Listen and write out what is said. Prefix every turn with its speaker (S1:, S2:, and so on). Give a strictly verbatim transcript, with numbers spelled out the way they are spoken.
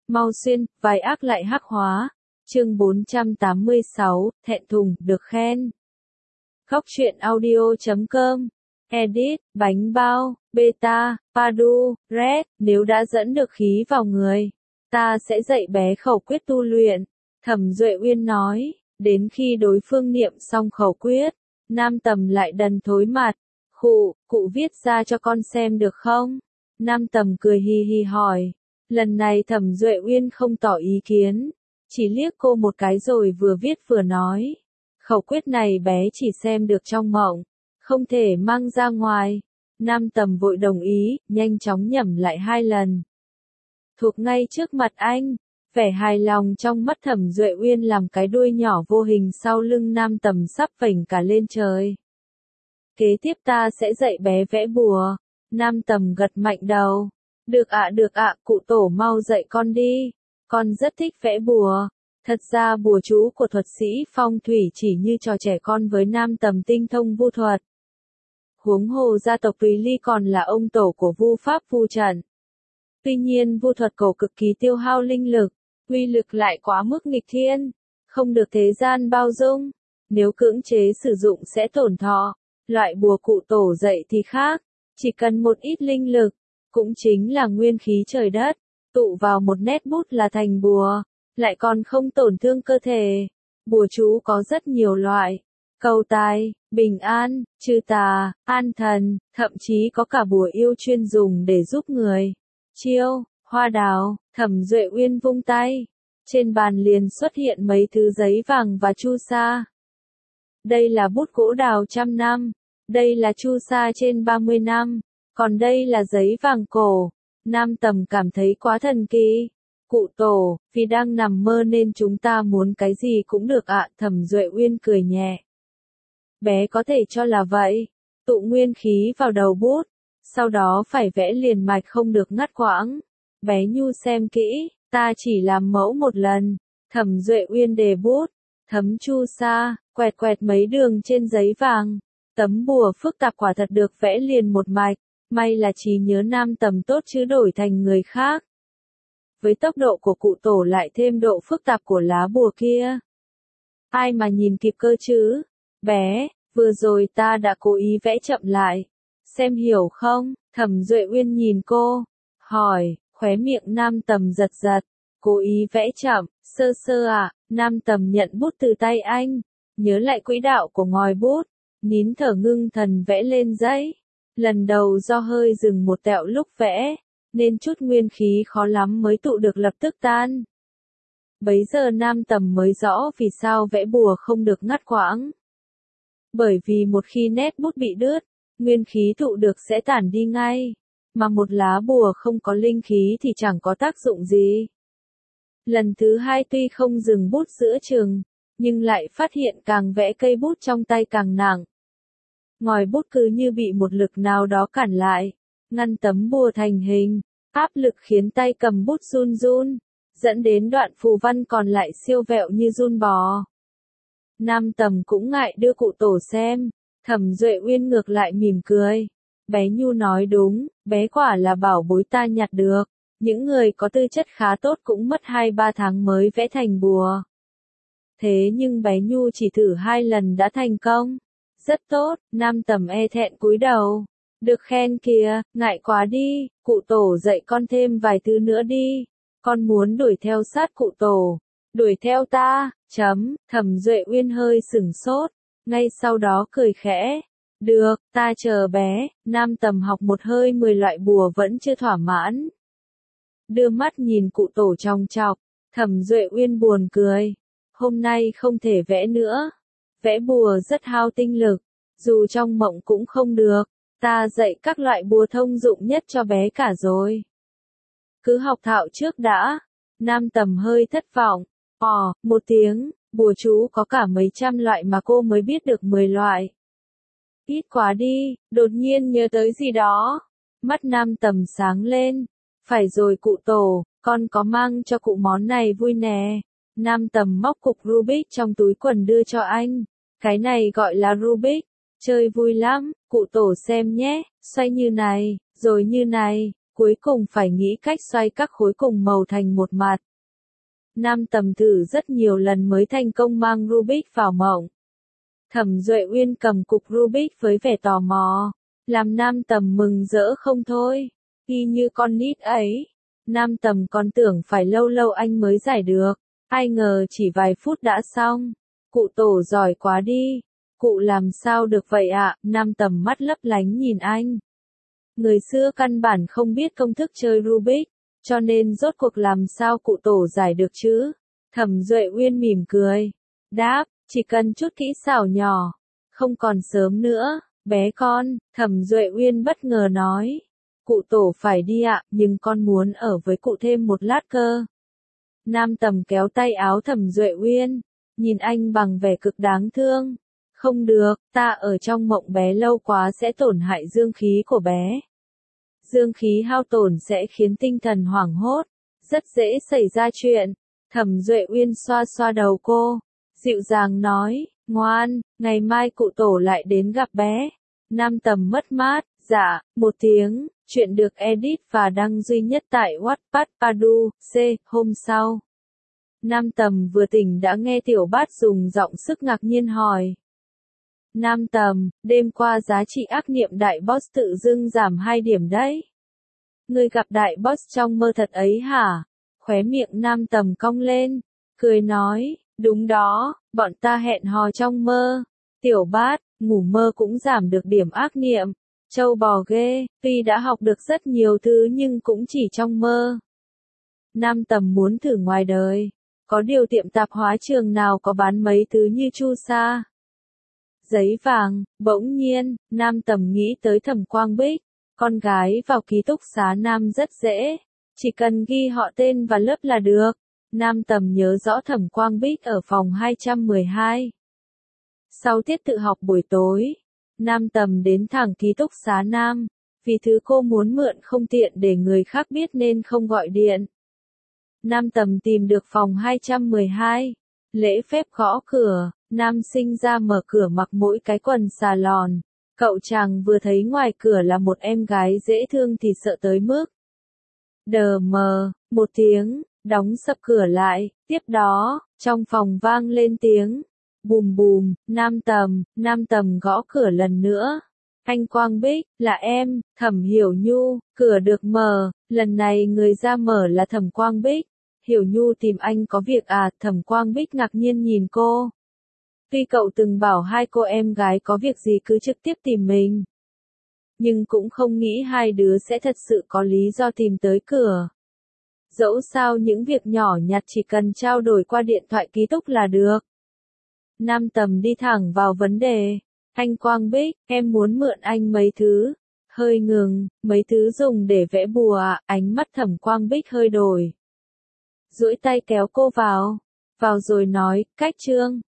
S1: Mau xuyên, vai ác lại hắc hóa. Chương bốn trăm tám mươi sáu, thẹn thùng, được khen. Khóc chuyện audio chấm com. Edit, bánh bao, beta, padu, red, nếu đã dẫn được khí vào người, ta sẽ dạy bé khẩu quyết tu luyện. Thẩm Duệ Uyên nói, đến khi đối phương niệm xong khẩu quyết, Nam Tầm lại đần thối mặt. Khụ, cụ viết ra cho con xem được không? Nam Tầm cười hi hi hỏi. Lần này Thẩm Duệ Uyên không tỏ ý kiến, chỉ liếc cô một cái rồi vừa viết vừa nói. Khẩu quyết này bé chỉ xem được trong mộng, không thể mang ra ngoài. Nam Tầm vội đồng ý, nhanh chóng nhẩm lại hai lần. Thuộc ngay trước mặt anh, vẻ hài lòng trong mắt Thẩm Duệ Uyên làm cái đuôi nhỏ vô hình sau lưng Nam Tầm sắp vểnh cả lên trời. Kế tiếp ta sẽ dạy bé vẽ bùa. Nam Tầm gật mạnh đầu. Được ạ được ạ, cụ tổ mau dạy con đi. Con rất thích vẽ bùa. Thật ra bùa chú của thuật sĩ phong thủy chỉ như trò trẻ con với Nam Tầm tinh thông vu thuật. Huống hồ gia tộc Tùy Ly còn là ông tổ của vu pháp vu trận. Tuy nhiên vu thuật cổ cực kỳ tiêu hao linh lực, uy lực lại quá mức nghịch thiên, không được thế gian bao dung. Nếu cưỡng chế sử dụng sẽ tổn thọ. Loại bùa cụ tổ dạy thì khác, chỉ cần một ít linh lực, cũng chính là nguyên khí trời đất, tụ vào một nét bút là thành bùa, lại còn không tổn thương cơ thể. Bùa chú có rất nhiều loại, cầu tài, bình an, trừ tà, an thần, thậm chí có cả bùa yêu chuyên dùng để giúp người. Chiêu, hoa đào. Thẩm Duệ Uyên vung tay, trên bàn liền xuất hiện mấy thứ giấy vàng và chu sa. Đây là bút gỗ đào trăm năm, đây là chu sa trên ba mươi năm, còn đây là giấy vàng cổ. Nam Tầm cảm thấy quá thần kỳ. Cụ tổ, vì đang nằm mơ nên chúng ta muốn cái gì cũng được ạ. Thẩm Duệ Uyên cười nhẹ. Bé có thể cho là vậy. Tụ nguyên khí vào đầu bút, sau đó phải vẽ liền mạch không được ngắt quãng. Bé Nhu xem kỹ, ta chỉ làm mẫu một lần. Thẩm Duệ Uyên đề bút, thấm chu sa, quẹt quẹt mấy đường trên giấy vàng. Tấm bùa phức tạp quả thật được vẽ liền một mạch, may là trí nhớ Nam Tầm tốt chứ đổi thành người khác. Với tốc độ của cụ tổ lại thêm độ phức tạp của lá bùa kia, ai mà nhìn kịp cơ chứ? Bé, vừa rồi ta đã cố ý vẽ chậm lại, xem hiểu không? Thẩm Duệ Uyên nhìn cô, hỏi, khóe miệng Nam Tầm giật giật, cố ý vẽ chậm, sơ sơ à? Nam Tầm nhận bút từ tay anh, nhớ lại quỹ đạo của ngòi bút, nín thở ngưng thần vẽ lên giấy. Lần đầu do hơi dừng một tẹo lúc vẽ, nên chút nguyên khí khó lắm mới tụ được lập tức tan. Bấy giờ Nam Tầm mới rõ vì sao vẽ bùa không được ngắt quãng. Bởi vì một khi nét bút bị đứt, nguyên khí tụ được sẽ tản đi ngay, mà một lá bùa không có linh khí thì chẳng có tác dụng gì. Lần thứ hai tuy không dừng bút giữa chừng, nhưng lại phát hiện càng vẽ cây bút trong tay càng nặng. Ngòi bút cứ như bị một lực nào đó cản lại, ngăn tấm bùa thành hình, áp lực khiến tay cầm bút run run, dẫn đến đoạn phù văn còn lại siêu vẹo như giun bò. Nam Tầm cũng ngại đưa cụ tổ xem, Thẩm Duệ Uyên ngược lại mỉm cười. Bé Nhu nói đúng, bé quả là bảo bối ta nhặt được, những người có tư chất khá tốt cũng mất hai ba tháng mới vẽ thành bùa. Thế nhưng bé Nhu chỉ thử hai lần đã thành công. Rất tốt. Nam Tầm e thẹn cúi đầu. Được khen kìa, ngại quá đi, cụ tổ dạy con thêm vài thứ nữa đi. Con muốn đuổi theo sát cụ tổ. Đuổi theo ta, chấm. Thẩm Duệ Uyên hơi sửng sốt, ngay sau đó cười khẽ. Được, ta chờ bé. Nam Tầm học một hơi mười loại bùa vẫn chưa thỏa mãn. Đưa mắt nhìn cụ tổ chòng chọc, Thẩm Duệ Uyên buồn cười. Hôm nay không thể vẽ nữa. Vẽ bùa rất hao tinh lực, dù trong mộng cũng không được. Ta dạy các loại bùa thông dụng nhất cho bé cả rồi. Cứ học thạo trước đã. Nam Tầm hơi thất vọng. Ồ, một tiếng, bùa chú có cả mấy trăm loại mà cô mới biết được mười loại. Ít quá đi, đột nhiên nhớ tới gì đó. Mắt Nam Tầm sáng lên. Phải rồi cụ tổ, con có mang cho cụ món này vui nè. Nam Tầm móc cục Rubik trong túi quần đưa cho anh. Cái này gọi là Rubik, chơi vui lắm, cụ tổ xem nhé, xoay như này, rồi như này, cuối cùng phải nghĩ cách xoay các khối cùng màu thành một mặt. Nam Tầm thử rất nhiều lần mới thành công mang Rubik vào mộng. Thẩm Duệ Uyên cầm cục Rubik với vẻ tò mò, làm Nam Tầm mừng rỡ không thôi, y như con nít ấy. Nam Tầm còn tưởng phải lâu lâu anh mới giải được, ai ngờ chỉ vài phút đã xong. Cụ Tổ giỏi quá đi, cụ làm sao được vậy ạ? Nam Tầm mắt lấp lánh nhìn anh. Người xưa căn bản không biết công thức chơi Rubik, cho nên rốt cuộc làm sao cụ Tổ giải được chứ? Thẩm Duệ Uyên mỉm cười, đáp, chỉ cần chút kỹ xảo nhỏ, không còn sớm nữa, bé con. Thẩm Duệ Uyên bất ngờ nói, cụ Tổ phải đi ạ, nhưng con muốn ở với cụ thêm một lát cơ. Nam Tầm kéo tay áo Thẩm Duệ Uyên, nhìn anh bằng vẻ cực đáng thương. Không được, ta ở trong mộng bé lâu quá sẽ tổn hại dương khí của bé. Dương khí hao tổn sẽ khiến tinh thần hoảng hốt, rất dễ xảy ra chuyện. Thẩm Duệ Uyên xoa xoa đầu cô, dịu dàng nói, ngoan, ngày mai cụ Tổ lại đến gặp bé. Nam Tầm mất mát, dạ, một tiếng, chuyện được edit và đăng duy nhất tại Wattpad Padu, C, hôm sau. Nam Tầm vừa tỉnh đã nghe Tiểu Bát dùng giọng sức ngạc nhiên hỏi. Nam Tầm, đêm qua giá trị ác niệm đại boss tự dưng giảm hai điểm đấy. Ngươi gặp đại boss trong mơ thật ấy hả? Khóe miệng Nam Tầm cong lên, cười nói, đúng đó, bọn ta hẹn hò trong mơ. Tiểu Bát, ngủ mơ cũng giảm được điểm ác niệm. Châu bò ghê, tuy đã học được rất nhiều thứ nhưng cũng chỉ trong mơ. Nam Tầm muốn thử ngoài đời, có điều tiệm tạp hóa trường nào có bán mấy thứ như chu sa, giấy vàng. Bỗng nhiên, Nam Tầm nghĩ tới Thẩm Quang Bích, con gái vào ký túc xá Nam rất dễ, chỉ cần ghi họ tên và lớp là được. Nam Tầm nhớ rõ Thẩm Quang Bích ở phòng hai trăm mười hai. Sau tiết tự học buổi tối, Nam Tầm đến thẳng ký túc xá Nam, vì thứ cô muốn mượn không tiện để người khác biết nên không gọi điện. Nam Tầm tìm được phòng hai trăm mười hai, lễ phép gõ cửa, nam sinh ra mở cửa mặc mỗi cái quần xà lòn. Cậu chàng vừa thấy ngoài cửa là một em gái dễ thương thì sợ tới mức đờ mờ, một tiếng, đóng sập cửa lại, tiếp đó, trong phòng vang lên tiếng bùm bùm. Nam Tầm, Nam Tầm gõ cửa lần nữa. Anh Quang Bích, là em, Thẩm Hiểu Nhu. Cửa được mở, lần này người ra mở là Thẩm Quang Bích. Hiểu Nhu tìm anh có việc à? Thẩm Quang Bích ngạc nhiên nhìn cô. Tuy cậu từng bảo hai cô em gái có việc gì cứ trực tiếp tìm mình, nhưng cũng không nghĩ hai đứa sẽ thật sự có lý do tìm tới cửa. Dẫu sao những việc nhỏ nhặt chỉ cần trao đổi qua điện thoại ký túc là được. Nam Tầm đi thẳng vào vấn đề. Anh Quang Bích, em muốn mượn anh mấy thứ. Hơi ngừng, mấy thứ dùng để vẽ bùa à? Ánh mắt Thẩm Quang Bích hơi đổi. Duỗi tay kéo cô vào. Vào rồi nói, cách chương.